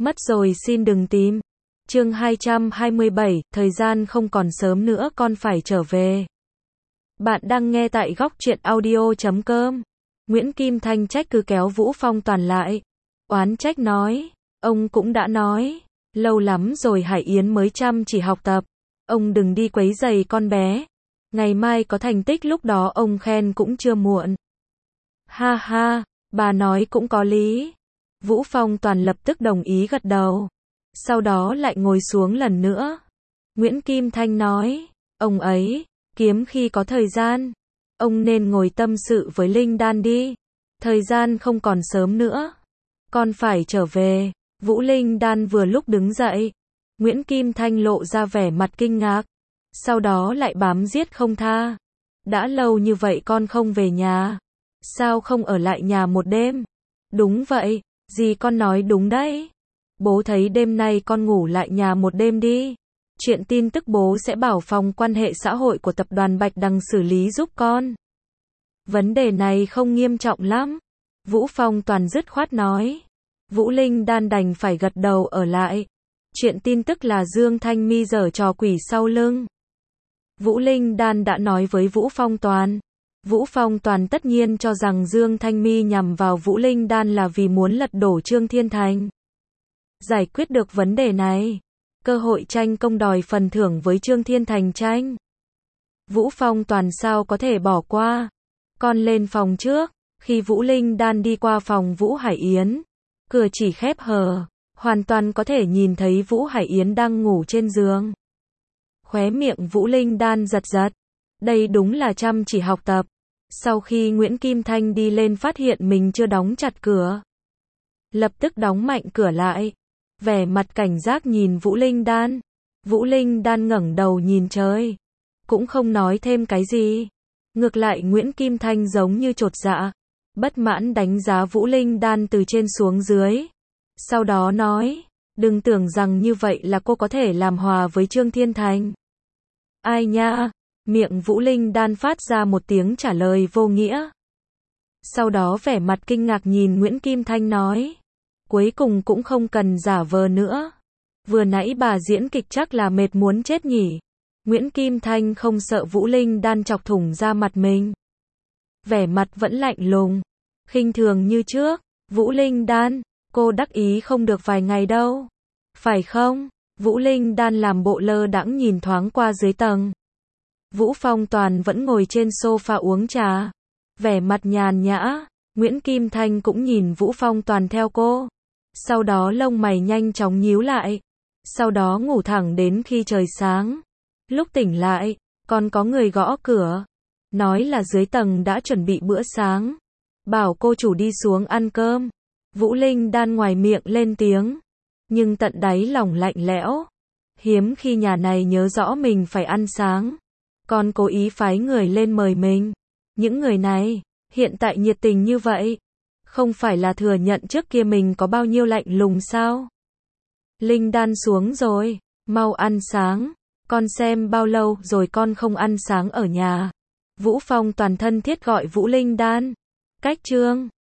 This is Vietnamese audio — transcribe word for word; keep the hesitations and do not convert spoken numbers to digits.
Mất rồi xin đừng tìm. Chương hai trăm hai mươi bảy, thời gian không còn sớm nữa con phải trở về. Bạn đang nghe tại góc truyện audio chấm com. Nguyễn Kim Thanh trách cứ kéo Vũ Phong Toàn lại. Oán trách nói, ông cũng đã nói, lâu lắm rồi Hải Yến mới chăm chỉ học tập. Ông đừng đi quấy rầy con bé. Ngày mai có thành tích lúc đó ông khen cũng chưa muộn. Ha ha, bà nói cũng có lý. Vũ Phong Toàn lập tức đồng ý gật đầu. Sau đó lại ngồi xuống lần nữa. Nguyễn Kim Thanh nói, ông ấy, kiếm khi có thời gian. Ông nên ngồi tâm sự với Linh Đan đi. Thời gian không còn sớm nữa. Con phải trở về. Vũ Linh Đan vừa lúc đứng dậy. Nguyễn Kim Thanh lộ ra vẻ mặt kinh ngạc. Sau đó lại bám giết không tha. Đã lâu như vậy con không về nhà. Sao không ở lại nhà một đêm? Đúng vậy, dì con nói đúng đấy. Bố thấy đêm nay con ngủ lại nhà một đêm đi. Chuyện tin tức bố sẽ bảo phòng quan hệ xã hội của tập đoàn Bạch Đằng xử lý giúp con. Vấn đề này không nghiêm trọng lắm. Vũ Phong Toàn dứt khoát nói. Vũ Linh Đan đành phải gật đầu ở lại. Chuyện tin tức là Dương Thanh Mi giở trò quỷ sau lưng. Vũ Linh Đan đã nói với Vũ Phong Toàn. Vũ Phong Toàn tất nhiên cho rằng Dương Thanh Mi nhằm vào Vũ Linh Đan là vì muốn lật đổ Trương Thiên Thành. Giải quyết được vấn đề này, cơ hội tranh công đòi phần thưởng với Trương Thiên Thành tranh. Vũ Phong Toàn sao có thể bỏ qua. Con lên phòng trước. Khi Vũ Linh Đan đi qua phòng Vũ Hải Yến, cửa chỉ khép hờ, hoàn toàn có thể nhìn thấy Vũ Hải Yến đang ngủ trên giường. Khóe miệng Vũ Linh Đan giật giật. Đây đúng là chăm chỉ học tập. Sau khi Nguyễn Kim Thanh đi lên phát hiện mình chưa đóng chặt cửa, lập tức đóng mạnh cửa lại. Vẻ mặt cảnh giác nhìn Vũ Linh Đan. Vũ Linh Đan ngẩng đầu nhìn trời, cũng không nói thêm cái gì. Ngược lại Nguyễn Kim Thanh giống như chột dạ, bất mãn đánh giá Vũ Linh Đan từ trên xuống dưới. Sau đó nói, đừng tưởng rằng như vậy là cô có thể làm hòa với Trương Thiên Thành. Ai nha? Miệng Vũ Linh Đan phát ra một tiếng trả lời vô nghĩa. Sau đó vẻ mặt kinh ngạc nhìn Nguyễn Kim Thanh nói, cuối cùng cũng không cần giả vờ nữa. Vừa nãy bà diễn kịch chắc là mệt muốn chết nhỉ. Nguyễn Kim Thanh không sợ Vũ Linh Đan chọc thủng da mặt mình. Vẻ mặt vẫn lạnh lùng, khinh thường như trước. Vũ Linh Đan, cô đắc ý không được vài ngày đâu. Phải không? Vũ Linh Đan làm bộ lơ đãng nhìn thoáng qua dưới tầng. Vũ Phong Toàn vẫn ngồi trên sofa uống trà. Vẻ mặt nhàn nhã. Nguyễn Kim Thanh cũng nhìn Vũ Phong Toàn theo cô. Sau đó lông mày nhanh chóng nhíu lại. Sau đó ngủ thẳng đến khi trời sáng. Lúc tỉnh lại, còn có người gõ cửa. Nói là dưới tầng đã chuẩn bị bữa sáng. Bảo cô chủ đi xuống ăn cơm. Vũ Linh Đan ngoài miệng lên tiếng. Nhưng tận đáy lòng lạnh lẽo. Hiếm khi nhà này nhớ rõ mình phải ăn sáng. Còn cố ý phái người lên mời mình. Những người này, hiện tại nhiệt tình như vậy. Không phải là thừa nhận trước kia mình có bao nhiêu lạnh lùng sao? Linh Đan xuống rồi, mau ăn sáng. Con xem bao lâu rồi con không ăn sáng ở nhà. Vũ Phong Toàn thân thiết gọi Vũ Linh Đan. Cách chương